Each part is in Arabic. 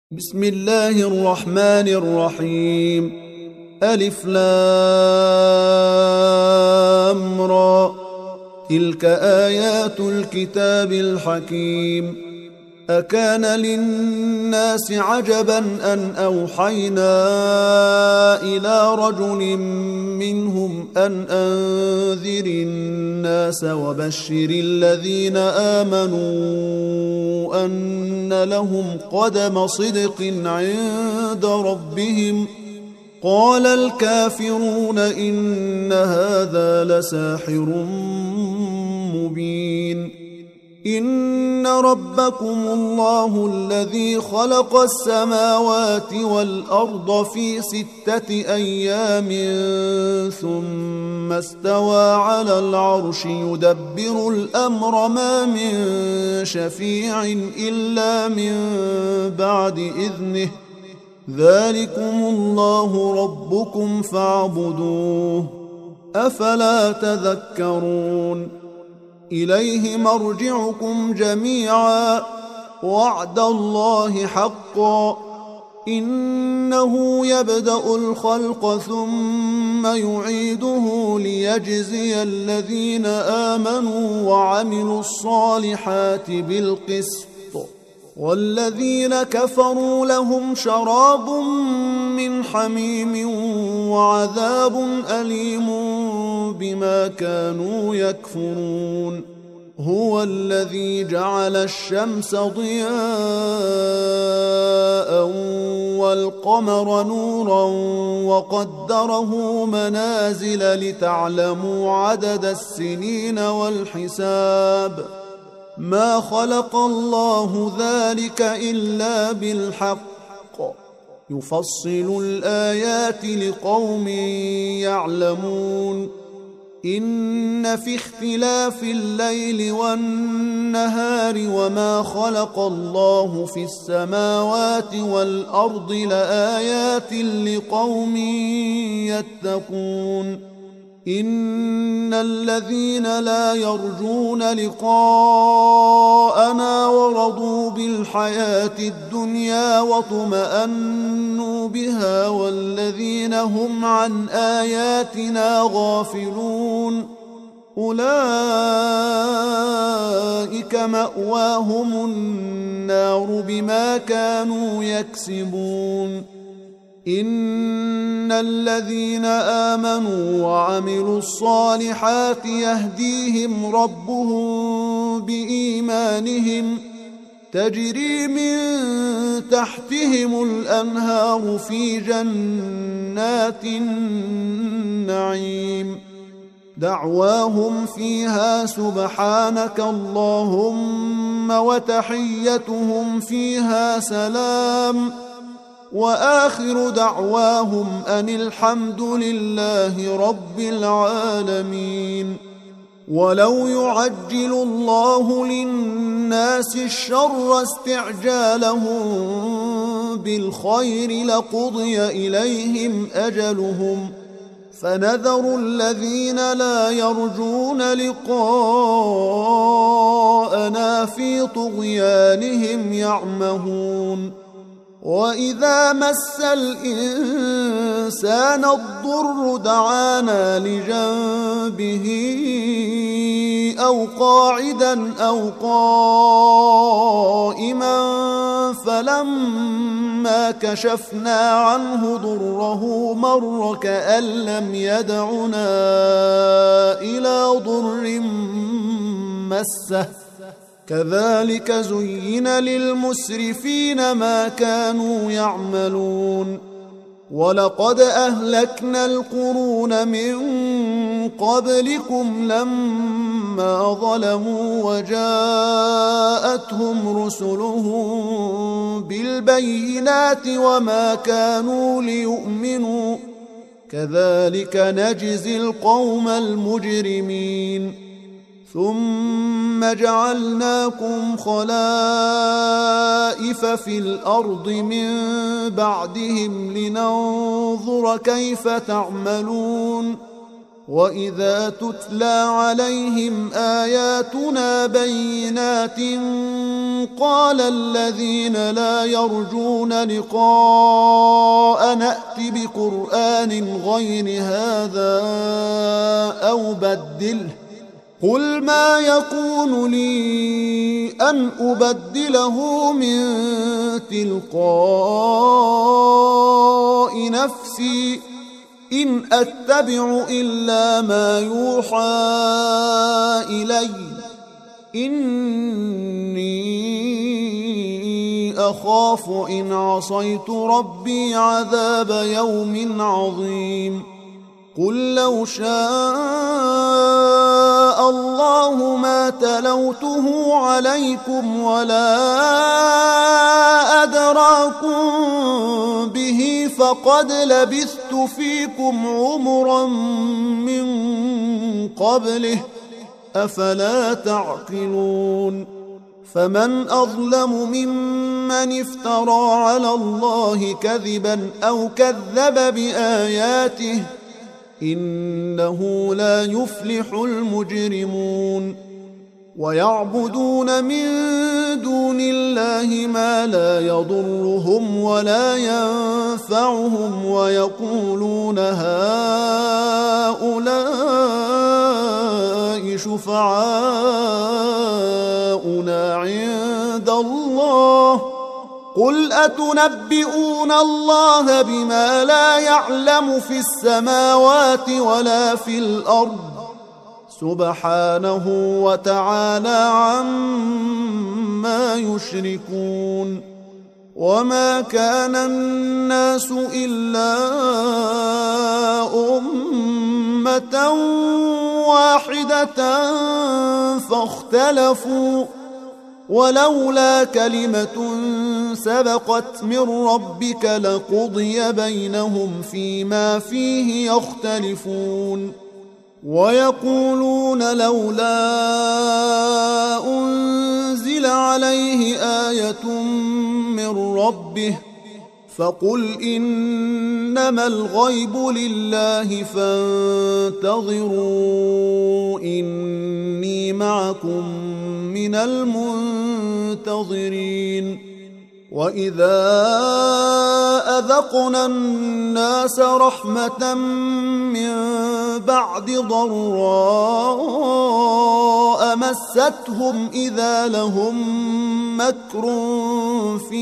بسم الله الرحمن الرحيم. ألف لام را، تلك آيات الكتاب الحكيم. أكان للناس عجبا أن أوحينا إلى رجل منهم أن أنذر الناس وبشر الذين آمنوا أن لهم قدم صدق عند ربهم. قال الكافرون إن هذا لساحر مبين. إن ربكم الله الذي خلق السماوات والأرض في 6 أيام ثم استوى على العرش يدبر الأمر ما من شفيع إلا من بعد إذنه. ذلكم الله ربكم فاعبدوه، أفلا تذكرون. إليه مرجعكم جميعا، وعد الله حقا. إنه يبدأ الخلق ثم يعيده ليجزي الذين آمنوا وعملوا الصالحات بالقسط، والذين كفروا لهم شراب من حميم وعذاب أليم بما كانوا يكفرون. هو الذي جعل الشمس ضياء والقمر نورا وقدره منازل لتعلموا عدد السنين والحساب. ما خلق الله ذلك إلا بالحق، يفصل الآيات لقوم يعلمون. إن في اختلاف الليل والنهار وما خلق الله في السماوات والأرض لآيات لقوم يتقون. إن الذين لا يرجون لقاءنا ورضوا بالحياة الدنيا واطمأنوا بها والذين هم عن آياتنا غافلون أولئك مأواهم النار بما كانوا يكسبون. إن الذين آمنوا وعملوا الصالحات يهديهم ربهم بإيمانهم، تجري من تحتهم الأنهار في جنات النعيم. دعواهم فيها سبحانك اللهم وتحيتهم فيها سلام، وآخر دعواهم أن الحمد لله رب العالمين. ولو يعجل الله للناس الشر استعجالهم بالخير لقضي إليهم أجلهم، فنذر الذين لا يرجون لقاءنا في طغيانهم يعمهون. وإذا مس الإنسان الضر دعانا لجنبه أو قاعدا أو قائما فلما كشفنا عنه ضره مر كأن لم يدعنا إلى ضر مسه. كذلك زين للمسرفين ما كانوا يعملون. ولقد أهلكنا القرون من قبلكم لما ظلموا وجاءتهم رسلهم بالبينات وما كانوا ليؤمنوا، كذلك نجزي القوم المجرمين. ثم جعلناكم خلائف في الأرض من بعدهم لننظر كيف تعملون. وإذا تتلى عليهم آياتنا بينات قال الذين لا يرجون لقاء نأت بقرآن غير هذا أو بدله قل ما يكون لي أن أبدله من تلقاء نفسي إن أتبع إلا ما يوحى إلي إني أخاف إن عصيت ربي عذاب يوم عظيم قل لو شاء الله ما تلوته عليكم ولا أدراكم به فقد لبثت فيكم عمرا من قبله أفلا تعقلون فمن أظلم ممن افترى على الله كذبا أو كذب بآياته إنه لا يفلح المجرمون ويعبدون من دون الله ما لا يضرهم ولا ينفعهم ويقولون هؤلاء شفعاؤنا عند الله قل أتنبئون الله بما لا يعلم في السماوات ولا في الأرض سبحانه وتعالى عما يشركون وما كان الناس إلا أمة واحدة فاختلفوا ولولا كلمة سبقت من ربك لقضي بينهم فيما فيه يختلفون ويقولون لولا أنزل عليه آية من ربه فقل إنما الغيب لله فانتظروا إني معكم من المنتظرين وإذا أذقنا الناس رحمة من بعد ضراء مستهم إذا لهم مكر في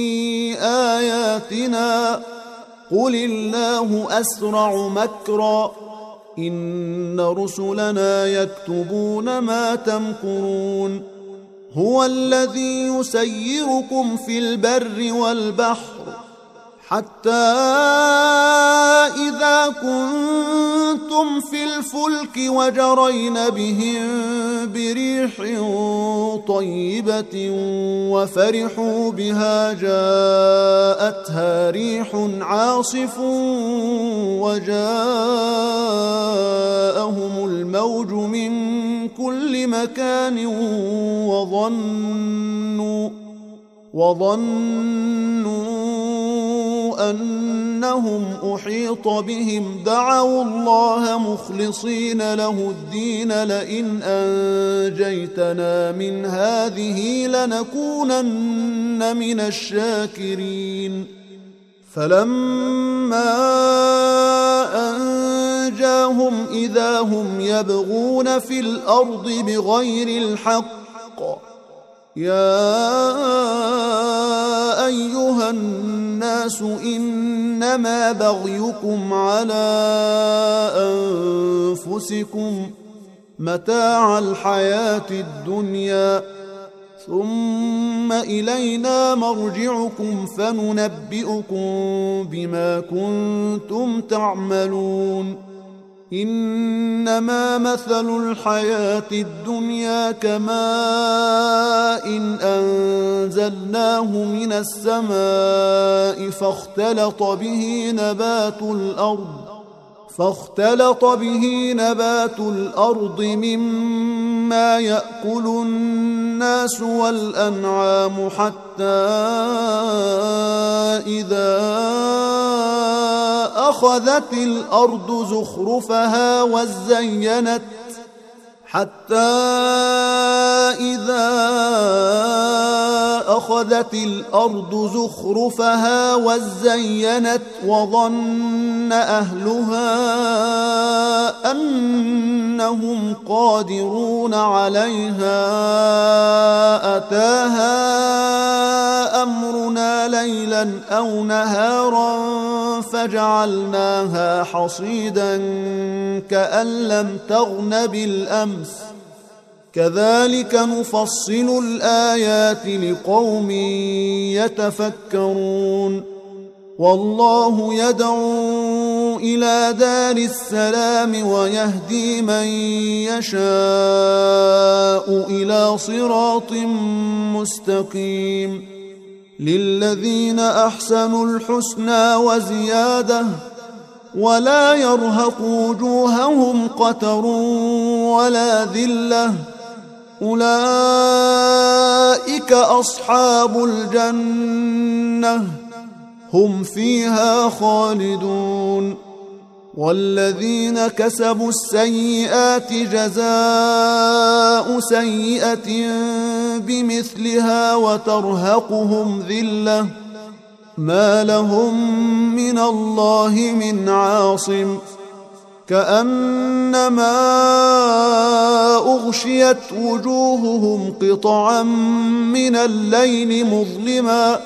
آياتنا قل الله أسرع مكرا إن رسلنا يكتبون ما تمكرون هو الذي يسيركم في البر والبحر حتى إذا كنتم في الفلك وجرين بهم بريح طيبة وفرحوا بها جاءتها ريح عاصف وجاءهم الموج من كل مكان وظنوا أنهم أحيط بهم دعوا الله مخلصين له الدين لئن أنجيتنا من هذه لنكونن من الشاكرين فلما أنجاهم إذا هم يبغون في الأرض بغير الحق يا أيها الناس إنما بغيكم على أنفسكم متاع الحياة الدنيا ثم إلينا مرجعكم فننبئكم بما كنتم تعملون إنما مثل الحياة الدنيا كماء أنزلناه من السماء فاختلط به نبات الأرض مما يأكل الناس والأنعام حتى إذا أخذت الأرض زخرفها وزينت حتى إذا أخذت الأرض زخرفها وزينت وظن أهلها أنهم قادرون عليها أتاها أمرنا ليلا أو نهارا فجعلناها حصيدا كأن لم تغن بالأمس كذلك نفصل الآيات لقوم يتفكرون والله يدعو إلى دار السلام ويهدي من يشاء إلى صراط مستقيم للذين أحسنوا الحسنى وزيادة ولا يرهق وجوههم قتر ولا ذلة أولئك أصحاب الجنة هم فيها خالدون والذين كسبوا السيئات جزاء سيئة بمثلها وترهقهم ذلة ما لهم من الله من عاصم كأنما أغشيت وجوههم قطعا من الليل مظلما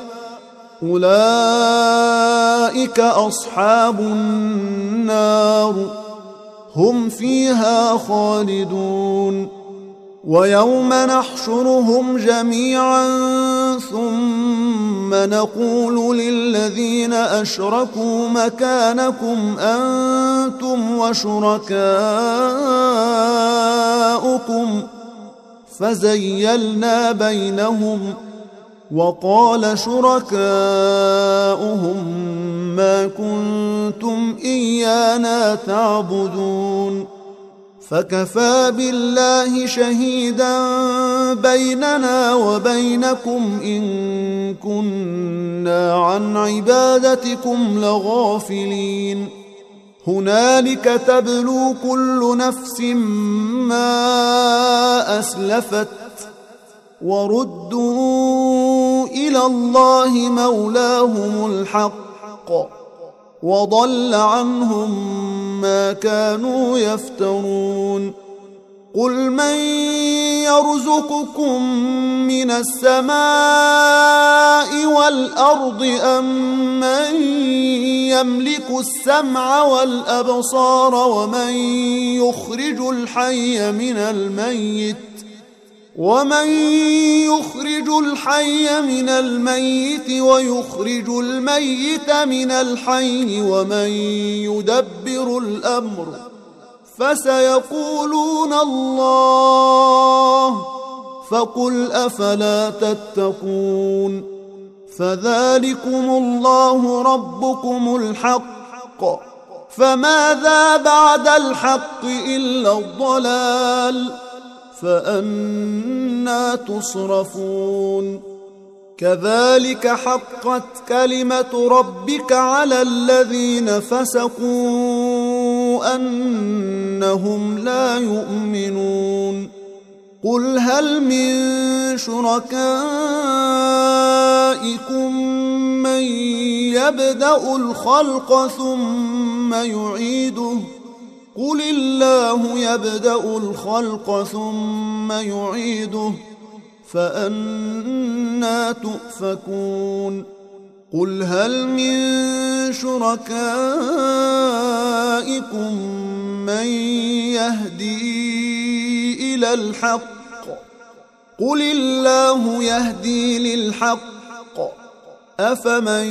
أولئك أصحاب النار هم فيها خالدون ويوم نحشرهم جميعا ثم نقول للذين أشركوا مكانكم أنتم وشركاؤكم فزيلنا بينهم وقال شركاؤهم ما كنتم إيانا تعبدون فكفى بالله شهيدا بيننا وبينكم إن كنا عن عبادتكم لغافلين هنالك تبلو كل نفس ما أسلفت وردوا إلى الله مولاهم الحق وضل عنهم ما كانوا يفترون قل من يرزقكم من السماء والأرض أم من يملك السمع والأبصار ومن يخرج الحي من الميت ويخرج الميت من الحي ومن يدبر الأمر فسيقولون الله فقل أفلا تتقون فذلكم الله ربكم الحق فماذا بعد الحق إلا الضلال فأنى تصرفون كذلك حقت كلمة ربك على الذين فسقوا أنهم لا يؤمنون قل هل من شركائكم من يبدأ الخلق ثم يعيده قل الله يبدأ الخلق ثم يعيده فأنى تؤفكون قل هل من شركائكم من يهدي إلى الحق قل الله يهدي للحق أفمن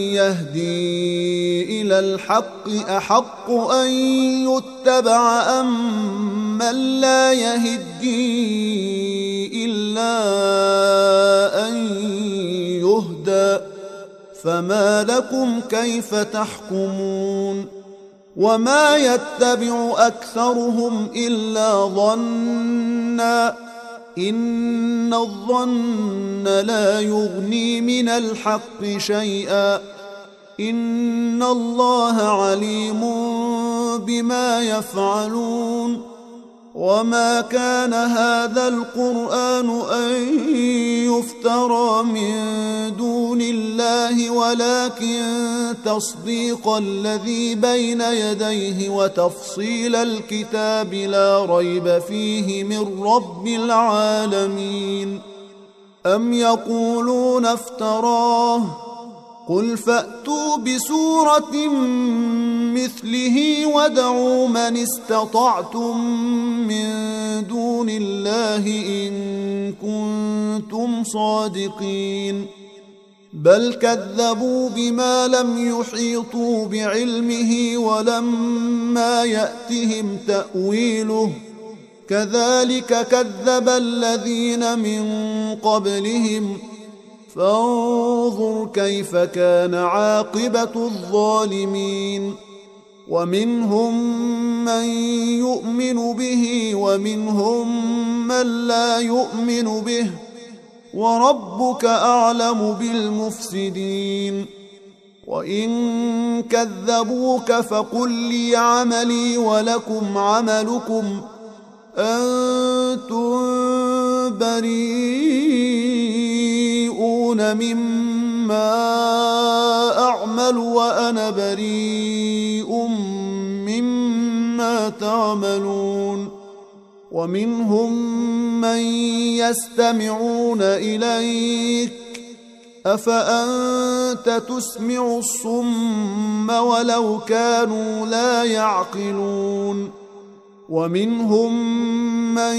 يهدي إلى الحق أحق أن يتبع أم من لا يهدي إلا أن يهدى فما لكم كيف تحكمون وما يتبع أكثرهم إلا ظنا إن الظن لا يغني من الحق شيئا إن الله عليم بما يفعلون. وما كان هذا القرآن أن يفترى من دون الله ولكن تصديق الذي بين يديه وتفصيل الكتاب لا ريب فيه من رب العالمين. أم يقولون افتراه قل فأتوا بسورة مثله وادعوا من استطعتم من دون الله إن كنتم صادقين. بل كذبوا بما لم يحيطوا بعلمه ولما يأتهم تأويله كذلك كذب الذين من قبلهم فانظر كيف كان عاقبة الظالمين. ومنهم من يؤمن به ومنهم من لا يؤمن به وربك أعلم بالمفسدين. وإن كذبوك فقل لي عملي ولكم عملكم أنتم بريئون مما أعمل وأنا بريء مما تعملون. ومنهم من يستمعون إليك أفأنت تسمع الصم ولو كانوا لا يعقلون. ومنهم من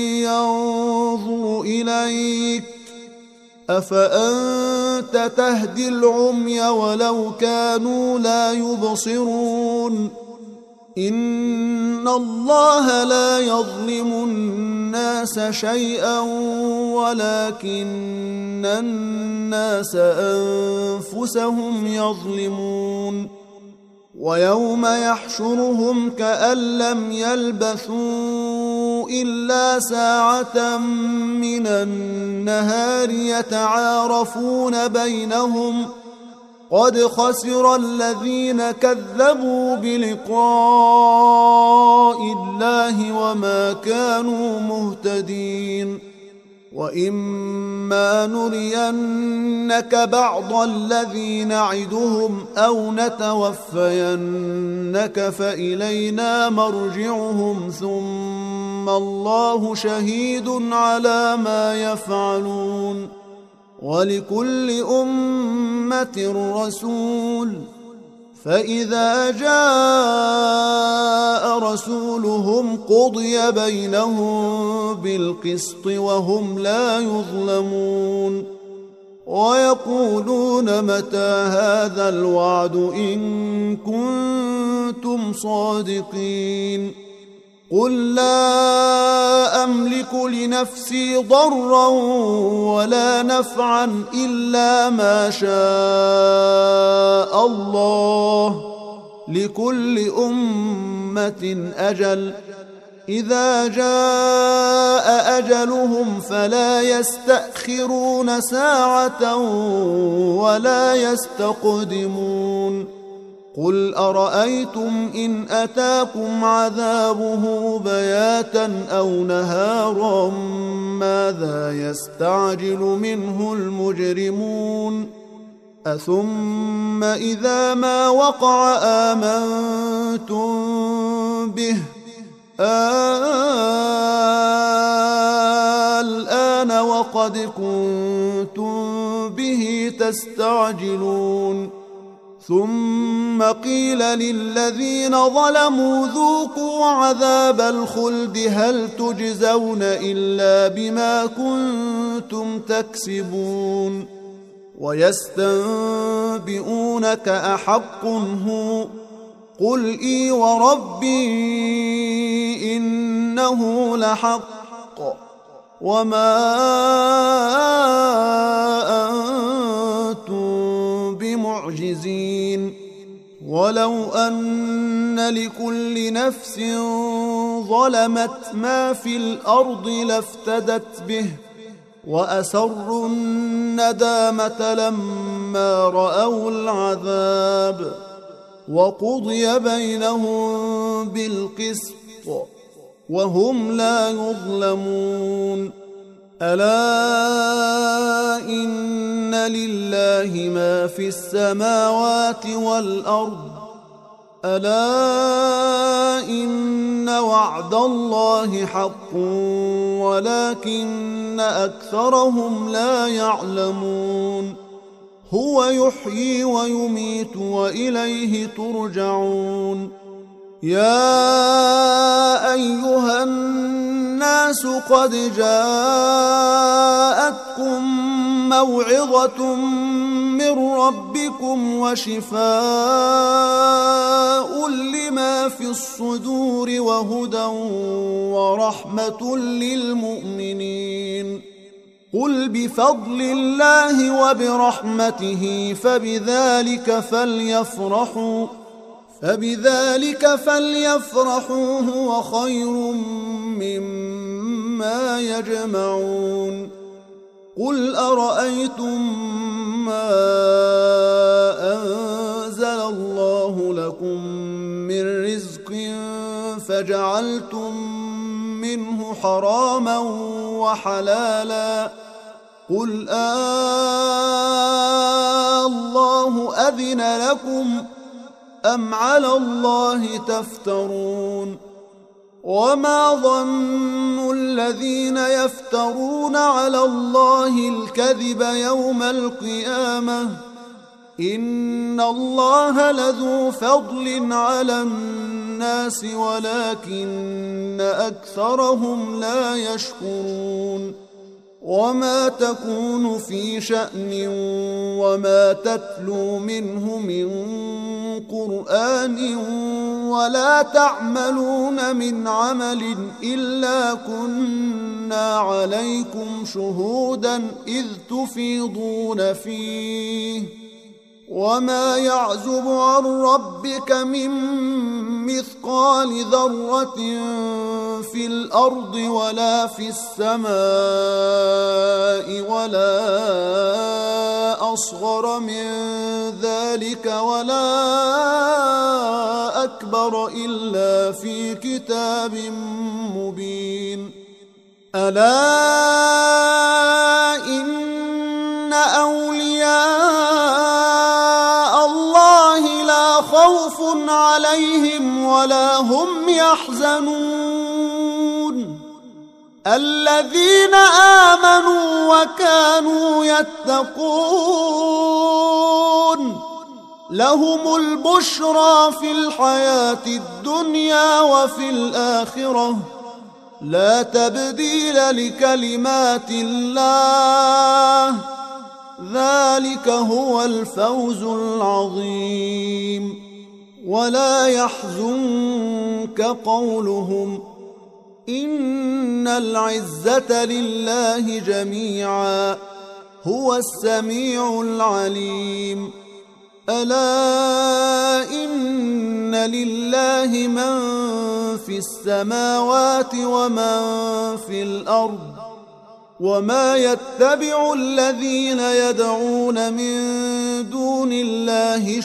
ينظر إليك أفأنت تهدي العمي ولو كانوا لا يبصرون. إن الله لا يظلم الناس شيئا ولكن الناس أنفسهم يظلمون. ويوم يحشرهم كأن لم يلبثوا إلا ساعة من النهار يتعارفون بينهم قد خسر الذين كذبوا بلقاء الله وما كانوا مهتدين. وإما نرينك بعض الذي نعدهم أو نتوفينك فإلينا مرجعهم ثم الله شهيد على ما يفعلون. ولكل أمة رسول فإذا جاء رسولهم قضي بينهم بالقسط وهم لا يظلمون. ويقولون متى هذا الوعد إن كنتم صادقين. قل لا أملك لنفسي ضرا ولا نفعا إلا ما شاء الله لكل أمة أجل إذا جاء أجلهم فلا يستأخرون ساعة ولا يستقدمون. قل أرأيتم إن أتاكم عذابه بياتا أو نهارا ماذا يستعجل منه المجرمون. أثم إذا ما وقع آمنتم به الآن وقد كنتم به تستعجلون. ثم قيل للذين ظلموا ذوقوا عذاب الخلد هل تجزون إلا بما كنتم تكسبون. ويستنبئونك أحق هو قل إي وربي إنه لحق وما أنتم بمعجزين. ولو أن لكل نفس ظلمت ما في الأرض لافتدت به وأسروا الندامة لما رأوا العذاب وقضي بينهم بالقسط وهم لا يظلمون. ألا إن لله ما في السماوات والأرض ألا إن وعد الله حق ولكن أكثرهم لا يعلمون. هو يحيي ويميت وإليه ترجعون. يا أيها الناس قد جاءتكم موعظة من ربكم وشفاء لما في الصدور وهدى ورحمة للمؤمنين. قل بفضل الله وبرحمته فبذلك فليفرحوا هو خير مما يجمعون. قل أرأيتم ما أنزل الله لكم من رزق فجعلتم منه حراما وحلالا قل الله أذن لكم أم على الله تفترون. وما ظن الذين يفترون على الله الكذب يوم القيامة إن الله لذو فضل على الناس ولكن أكثرهم لا يشكرون. وما تكون في شأن وما تتلو منه من قرآن ولا تعملون من عمل إلا كنا عليكم شهودا إذ تفيضون فيه وما يعزب عن ربك من مثقال ذرة في الأرض ولا في السماء ولا أصغر من ذلك ولا أكبر إلا في كتاب مبين. ألا إن أولياء الله لا خوف عليهم ولا هم يحزنون الذين آمنوا وكانوا يتقون لهم البشرى في الحياة الدنيا وفي الآخرة لا تبديل لكلمات الله ذلك هو الفوز العظيم. ولا يحزنك قولهم إن العزة لله جميعا هو السميع العليم. ألا إن لله من في السماوات ومن في الأرض وما يتبع الذين يدعون من دون الله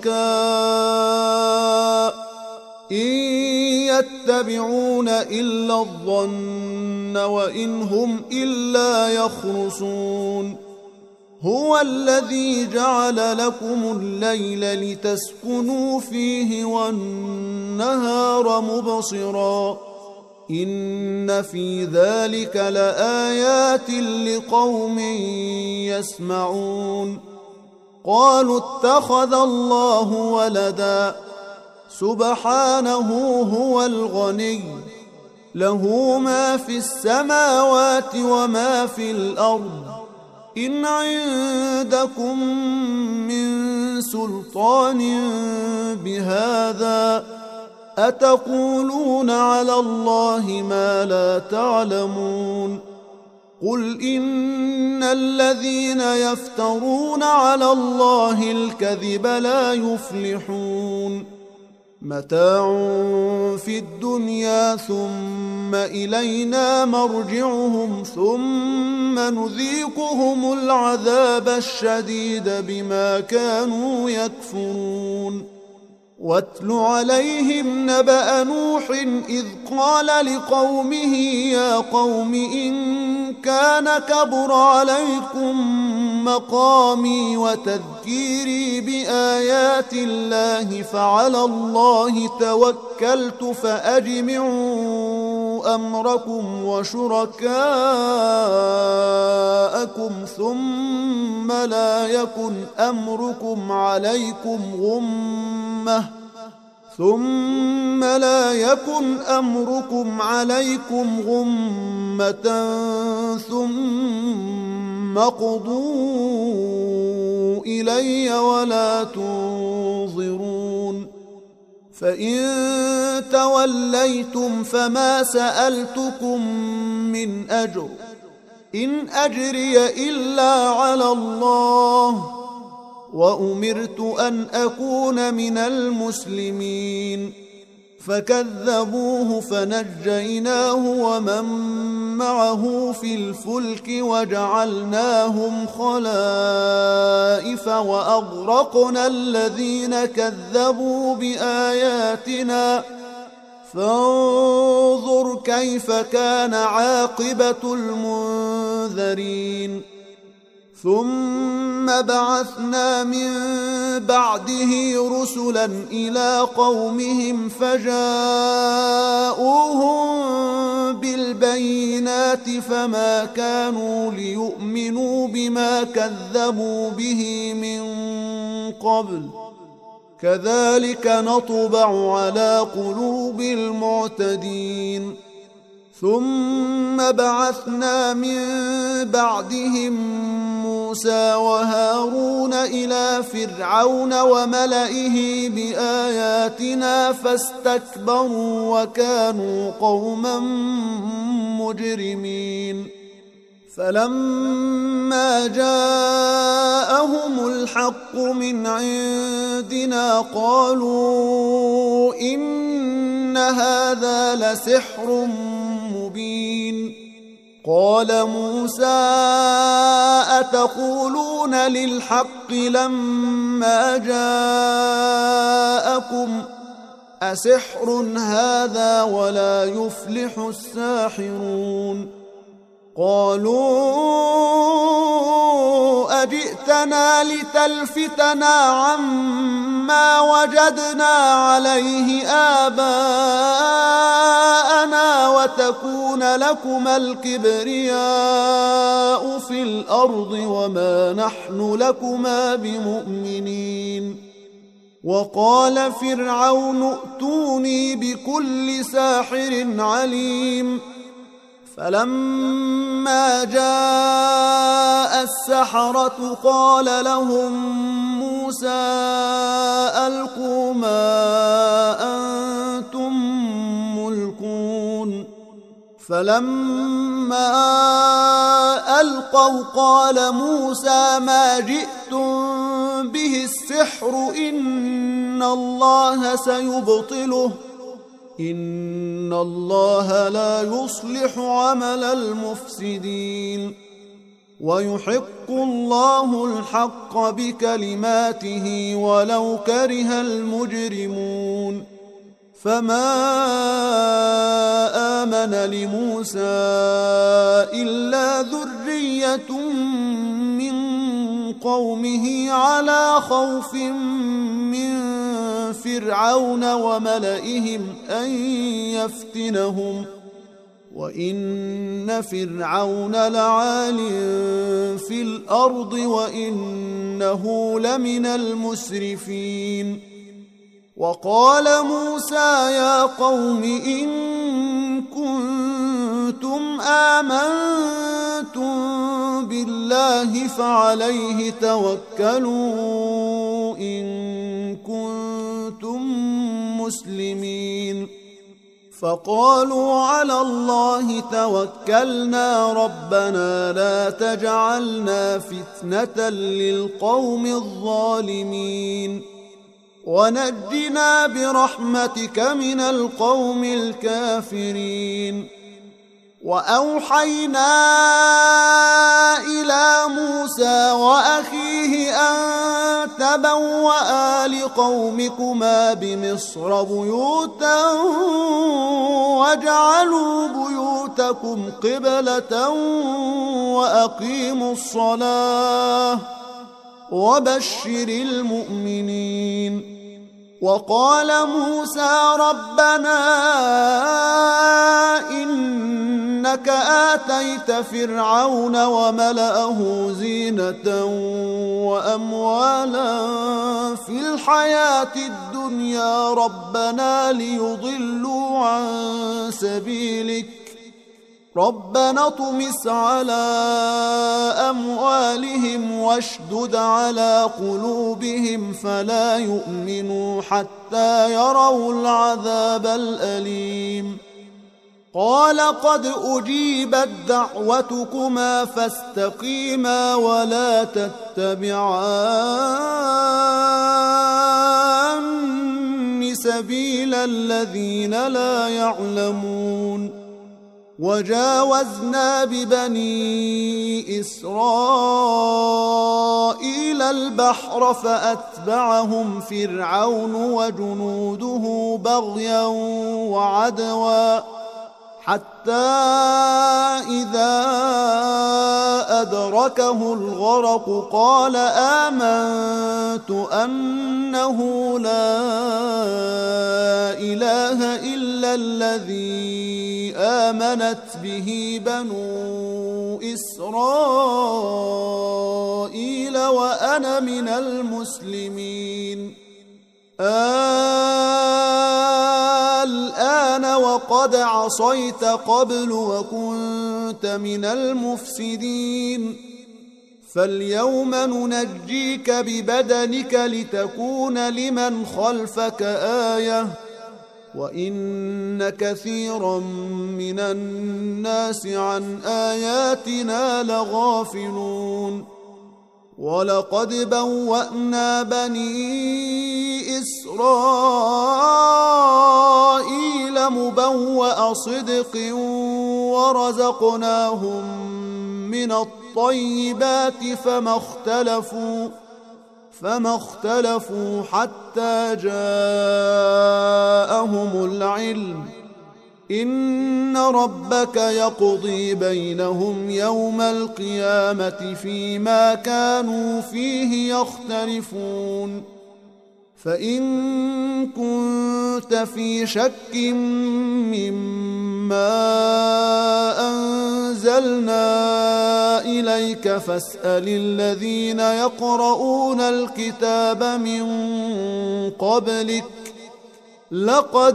شركاء إن يتبعون إلا الظن وإن هم إلا يخرصون. هو الذي جعل لكم الليل لتسكنوا فيه والنهار مبصرا إن في ذلك لآيات لقوم يسمعون. قالوا اتخذ الله ولدا سبحانه هو الغني له ما في السماوات وما في الأرض إن عندكم من سلطان بهذا أتقولون على الله ما لا تعلمون. قل إن الذين يفترون على الله الكذب لا يفلحون. متاع في الدنيا ثم إلينا مرجعهم ثم نذيقهم العذاب الشديد بما كانوا يكفرون واتل عليهم نبأ نوح إذ قال لقومه يا قوم إن كان كبر عليكم مقامي وتذكيري بآيات الله فعلى الله توكلت فأجمعوا أمركم وشركاءكم ثم لا يكن أمركم عليكم غمة ثم اقضوا إلي ولا تنظرون فإن توليتم فما سألتكم من أجر إن أجري إلا على الله وأمرت أن أكون من المسلمين فكذبوه فنجيناه ومن معه في الفلك وجعلناهم خلائف وأغرقنا الذين كذبوا بآياتنا فانظر كيف كان عاقبة المنذرين ثم بعثنا من بعده رسلا إلى قومهم فجاءوهم بالبينات فما كانوا ليؤمنوا بما كذبوا به من قبل كذلك نطبع على قلوب المعتدين ثم بعثنا من بعدهم موسى وهارون إلى فرعون وملئه بآياتنا فاستكبروا وكانوا قوما مجرمين فلما جاءهم الحق من عندنا قالوا إن هذا لسحر مبين قال موسى أتقولون للحق لما جاءكم أسحر هذا ولا يفلح الساحرون قالوا أجئتنا لتلفتنا عما وجدنا عليه آباءنا وتكون لكما الكبرياء في الأرض وما نحن لكما بمؤمنين وقال فرعون ائتوني بكل ساحر عليم فلما جاء السحرة قال لهم موسى ألقوا ما أنتم ملقون فلما ألقوا قال موسى ما جئتم به السحر إن الله سيبطله إن الله لا يصلح عمل المفسدين ويحق الله الحق بكلماته ولو كره المجرمون فما آمن لموسى إلا ذرية من قومه على خوف من فرعون وملئهم أن يفتنهم وإن فرعون لعال في الأرض وإنه لمن المسرفين وقال موسى يا قوم إن كنتم آمنتم بالله فعليه توكلوا إن كنتم مسلمين فقالوا على الله توكلنا ربنا لا تجعلنا فتنة للقوم الظالمين ونجنا برحمتك من القوم الكافرين. وأوحينا إلى موسى وأخيه أن تبوأ لقومكما بمصر بيوتا واجعلوا بيوتكم قبلة وأقيموا الصلاة وبشر المؤمنين. وقال موسى ربنا إنك آتيت فرعون وملأه زينة وأموالا في الحياة الدنيا ربنا ليضلوا عن سبيلك ربنا اطمس على أموالهم واشدد على قلوبهم فلا يؤمنوا حتى يروا العذاب الأليم. قال قد أجيبت دعوتكما فاستقيما ولا تتبعان سبيل الذين لا يعلمون. وجاوزنا ببني إسرائيل البحر فأتبعهم فرعون وجنوده بغيا وعدوا حتى إذا أدركه الغرق قال آمنت أنه لا إله إلا الذي آمنت به بنو إسرائيل وأنا من المسلمين. الآن وقد عصيت قبل وكنت من المفسدين فاليوم ننجيك ببدنك لتكون لمن خلفك آية وإن كثيرا من الناس عن آياتنا لغافلون. ولقد بوأنا بني إسرائيل مبوأ صدق ورزقناهم من الطيبات فما اختلفوا حتى جاءهم العلم إن ربك يقضي بينهم يوم القيامة فيما كانوا فيه يختلفون. فإن كنت في شك مما أنزلنا إليك فاسأل الذين يقرؤون الكتاب من قبلك لقد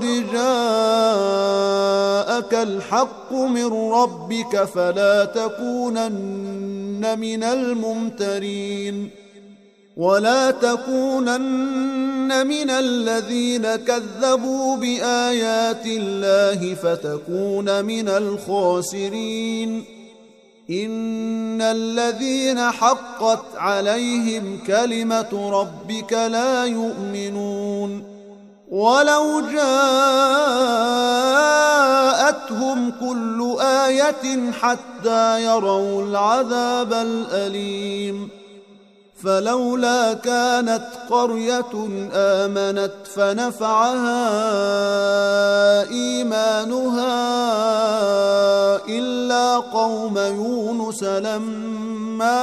جاءك الحق من ربك فلا تكونن من الممترين ولا تكونن من الذين كذبوا بآيات الله فتكون من الخاسرين. إن الذين حقت عليهم كلمة ربك لا يؤمنون ولو جاءتهم كل آية حتى يروا العذاب الأليم. فلولا كانت قرية آمنت فنفعها إيمانها إلا قوم يونس لما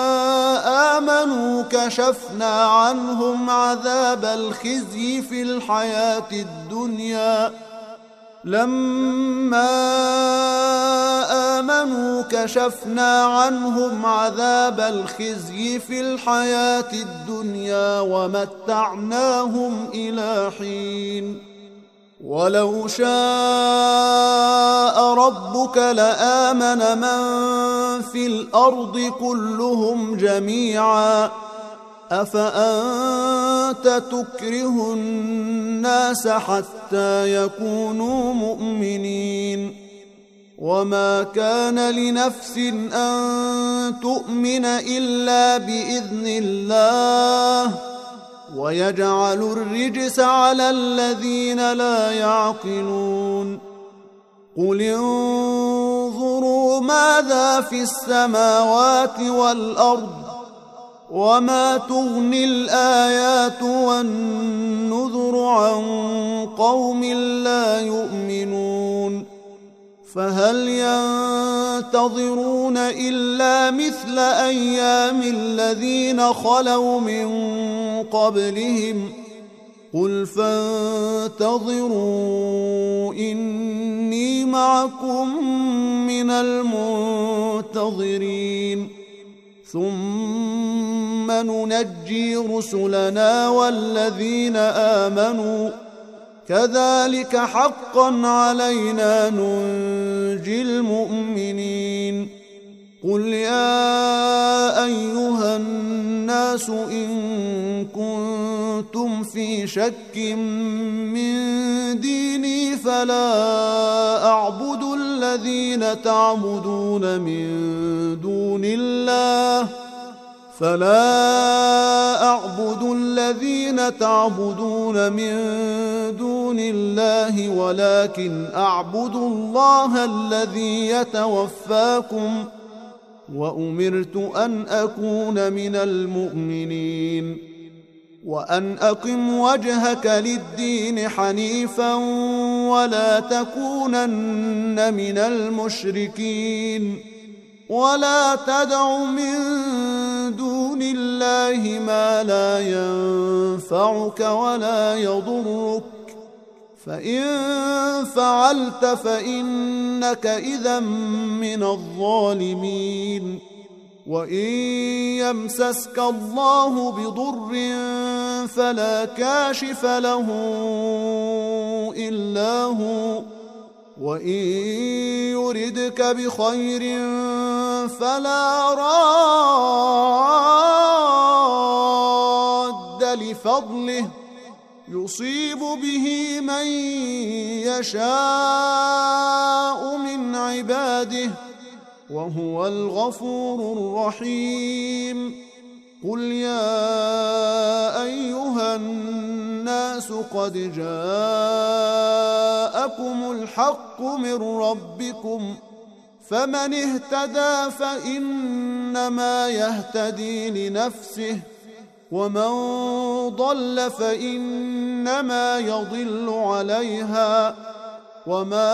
آمنوا كشفنا عنهم عذاب الخزي في الحياة الدنيا كشفنا عنهم عذاب الخزي في الحياة الدنيا ومتعناهم إلى حين. ولو شاء ربك لآمن من في الأرض كلهم جميعا أفأنت تكره الناس حتى يكونوا مؤمنين وما كان لنفس أن تؤمن إلا بإذن الله ويجعل الرجس على الذين لا يعقلون قل انظروا ماذا في السماوات والأرض وما تغني الآيات والنذر عن قوم لا يؤمنون فهل ينتظرون إلا مثل أيام الذين خلوا من قبلهم قل فانتظروا إني معكم من المنتظرين ثم ننجي رسلنا والذين آمنوا كذلك حقا علينا ننجي المؤمنين قل يا أيها الناس إن كنتم في شك من ديني فلا أعبد الذين تعبدون من دون الله ولكن أعبد الله الذي يتوفاكم وأمرت أن أكون من المؤمنين وأن أقم وجهك للدين حنيفا ولا تكونن من المشركين ولا تدع من دون الله ما لا ينفعك ولا يضرك فإن فعلت فإنك إذا من الظالمين وإن يمسسك الله بضر فلا كاشف له إلا هو وإن يردك بخير فلا راد لفضله يصيب به من يشاء من عباده وهو الغفور الرحيم قل يا أيها الناس قد جاءكم الحق من ربكم فمن اهتدى فإنما يهتدي لنفسه ومن ضل فإنما يضل عليها وما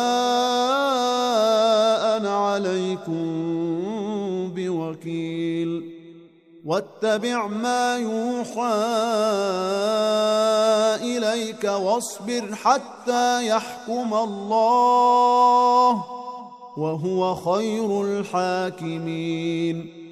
أنا عليكم بوكيل واتبع ما يوحى إليك واصبر حتى يحكم الله وهو خير الحاكمين